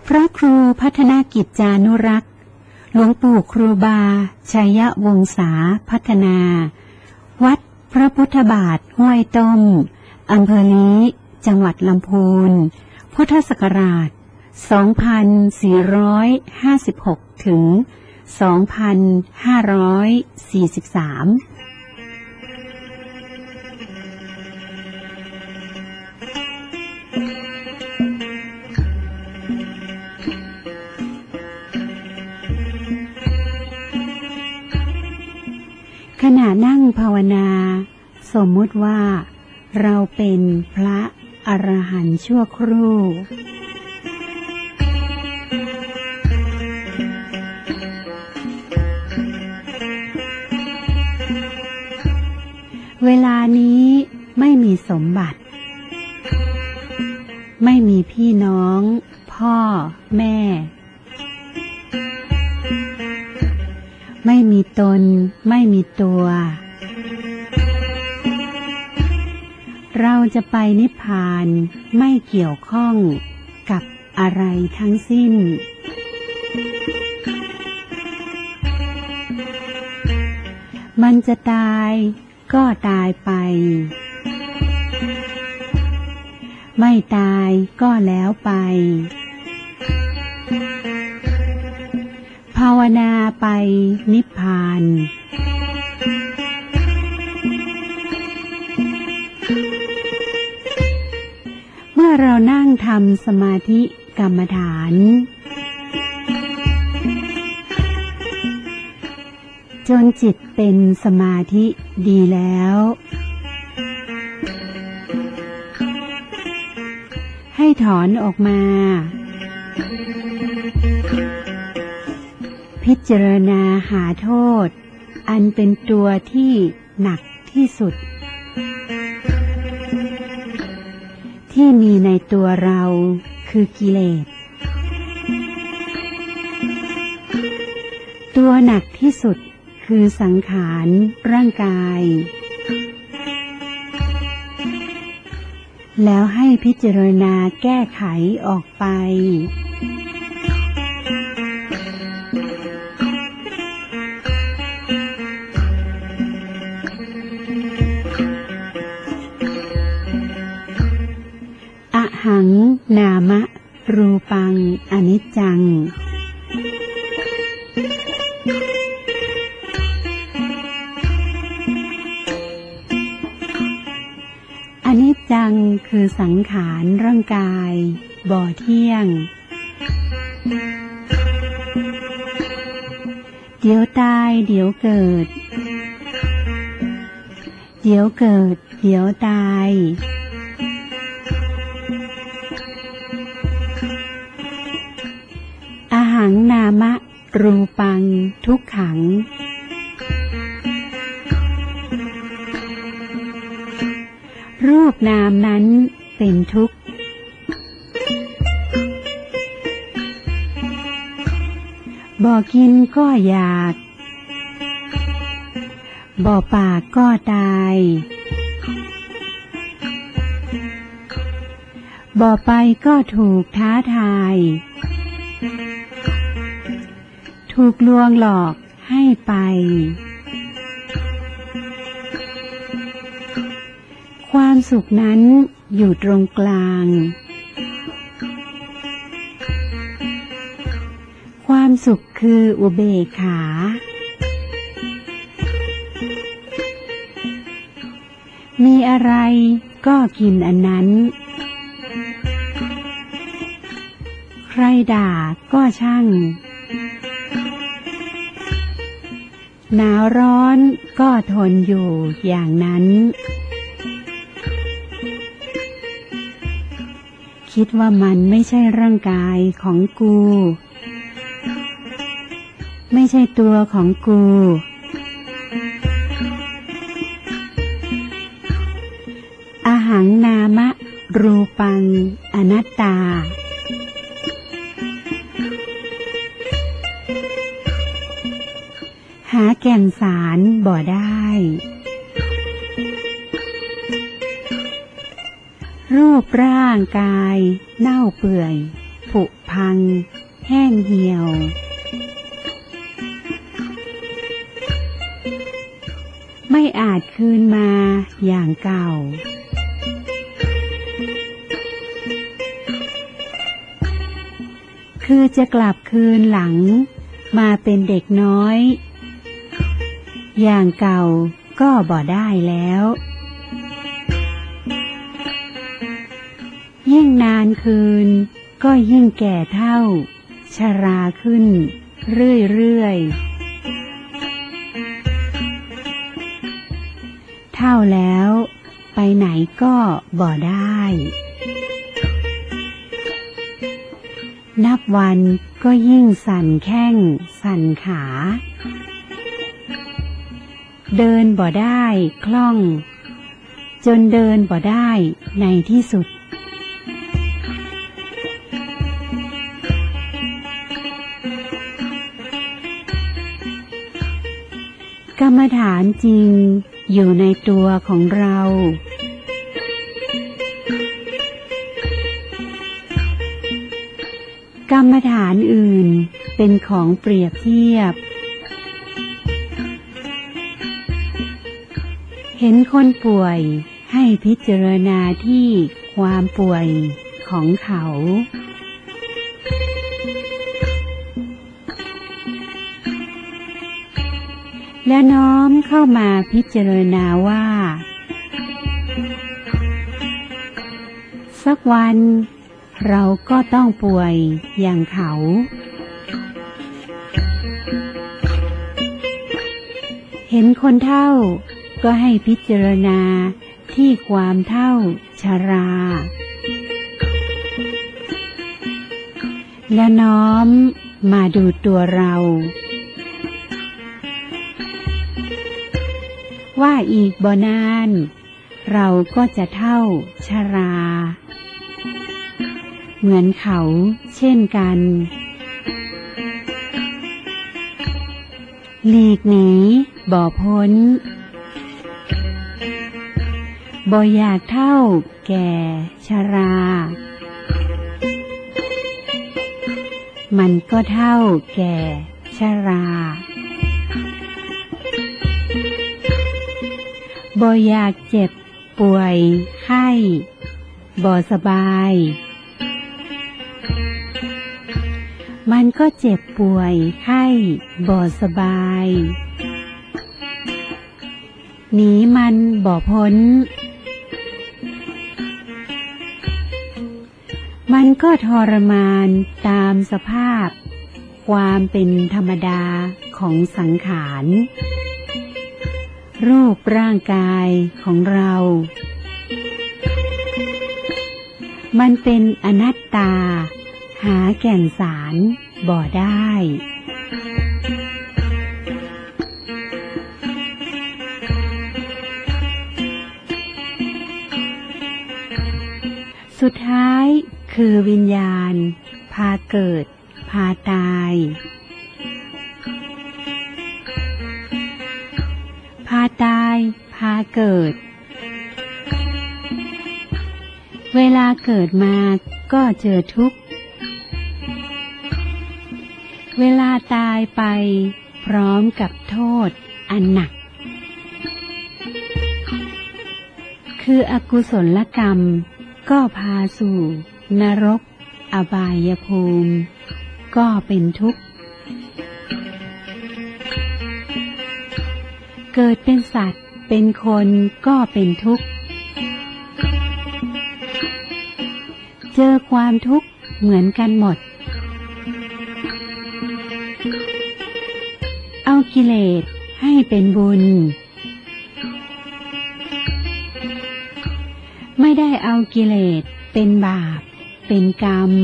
พระครูพัฒนากิจจานุรักษ์หลวงปู่ครูบาชัยวงศาพัฒนาวัดพระพุทธบาทห้วยต้มอำเภอลี้จังหวัดลำพูนพุทธศักราช 2456 ถึง 2543ขณะนั่งภาวนาสมมุติว่าเราเป็นพระอรหันต์ชั่วครู่เวลานี้ไม่มีสมบัติไม่มีพี่น้องพ่อแม่ไม่มีตนไม่มีตัวเราจะไปนิพพานไม่เกี่ยวข้องกับอะไรทั้งสิ้นมันจะตายก็ตายไปไม่ตายก็แล้วไปภาวนาไปนิพพานเมื่อเรานั่งทำสมาธิกรรมฐานจนจิตเป็นสมาธิดีแล้วให้ถอนออกมาพิจารณาหาโทษอันเป็นตัวที่หนักที่สุดที่มีในตัวเราคือกิเลสตัวหนักที่สุดคือสังขารร่างกายแล้วให้พิจารณาแก้ไขออกไปอหังนามะรูปังอนิจจังอนิจจังคือสังขารร่างกายบ่เที่ยงเดี๋ยวตายเดี๋ยวเกิดเดี๋ยวเกิดเดี๋ยวตายอหังนามะรูปังทุกขังรูปนามนั้นเป็นทุกข์บ่กินก็อยากบ่ปากก็ตายบ่ไปก็ถูกท้าทายถูกลวงหลอกให้ไปความสุขนั้นอยู่ตรงกลางความสุขคืออุเบกขามีอะไรก็กินอันนั้นใครด่าก็ช่างหนาวร้อนก็ทนอยู่อย่างนั้นคิดว่ามันไม่ใช่ร่างกายของกูไม่ใช่ตัวของกูอหังนามะรูปังอนัตตาหาแก่นสารบ่ได้ รูปร่างกายเน่าเปื่อยผุพังแห้งเหี่ยวไม่อาจคืนมาอย่างเก่าคือจะกลับคืนหลังมาเป็นเด็กน้อยอย่างเก่าก็บ่ได้แล้วยิ่งนานคืนก็ยิ่งแก่เฒ่าชราขึ้นเรื่อยๆเฒ่าแล้วไปไหนก็บ่ได้นับวันก็ยิ่งสั่นแข้งสั่นขาเดินบ่ได้คล่องจนเดินบ่ได้ในที่สุดกรรมฐานจริงอยู่ในตัวของเรากรรมฐานอื่นเป็นของเปรียบเทียบเห็นคนป่วยให้พิจารณาที่ความป่วยของเขาและน้อมเข้ามาพิจารณาว่าสักวันเราก็ต้องป่วยอย่างเขาเห็นคนเฒ่าก็ให้พิจารณาที่ความเฒ่าชราและน้อมมาดูตัวเราว่าอีกบ่นานเราก็จะเฒ่าชราเหมือนเขาเช่นกันหลีกหนีบ่พ้นบ่อยากเฒ่าแก่ชรามันก็เฒ่าแก่ชราบ่อยากเจ็บป่วยไข้บ่สบายมันก็เจ็บป่วยไข้บ่สบายหนีมันบ่พ้นมันก็ทรมานตามสภาพความเป็นธรรมดาของสังขารรูปร่างกายของเรามันเป็นอนัตตาหาแก่นสารบ่ได้สุดท้ายคือวิญญาณพาเกิดพาตายพาตายพาเกิดเวลาเกิดมาก็เจอทุกข์เวลาตายไปพร้อมกับโทษอันหนักคืออกุศลกรรมก็พาสู่นรกอบายภูมิก็เป็นทุกข์เกิดเป็นสัตว์เป็นคนก็เป็นทุกข์เจอความทุกข์เหมือนกันหมดเอากิเลสให้เป็นบุญไม่ได้เอากิเลสเป็นบาปเป็นกรรม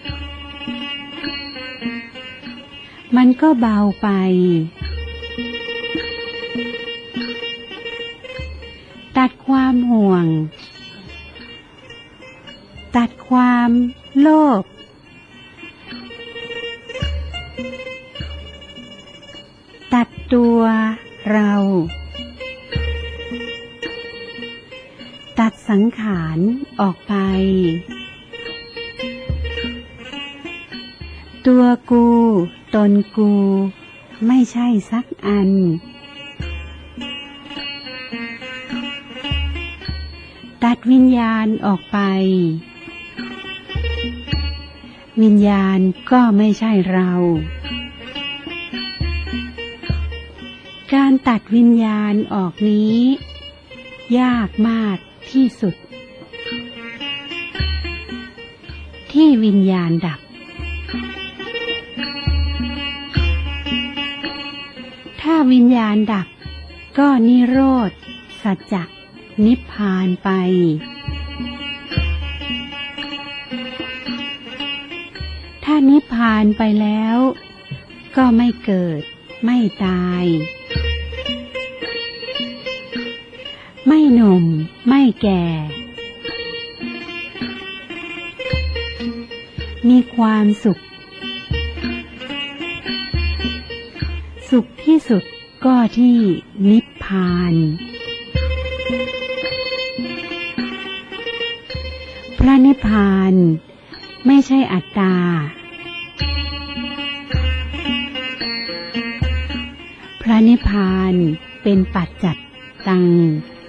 มันก็เบาไปตัดความห่วงตัดความโลภตัดตัวเราตัดสังขารออกไปตัวกูตนกูไม่ใช่สักอันตัดวิญญาณออกไปวิญญาณก็ไม่ใช่เราการตัดวิญญาณออกนี้ยากมากที่สุดที่วิญญาณดับถ้าวิญญาณดับก็นิโรธสัจจะนิพพานไปถ้านิพพานไปแล้วก็ไม่เกิดไม่ตายไม่หนุ่มไม่แก่มีความสุขสุขที่สุดก็ที่นิพพานพระนิพพานไม่ใช่อัตตาพระนิพพานเป็นปัจจัตตัง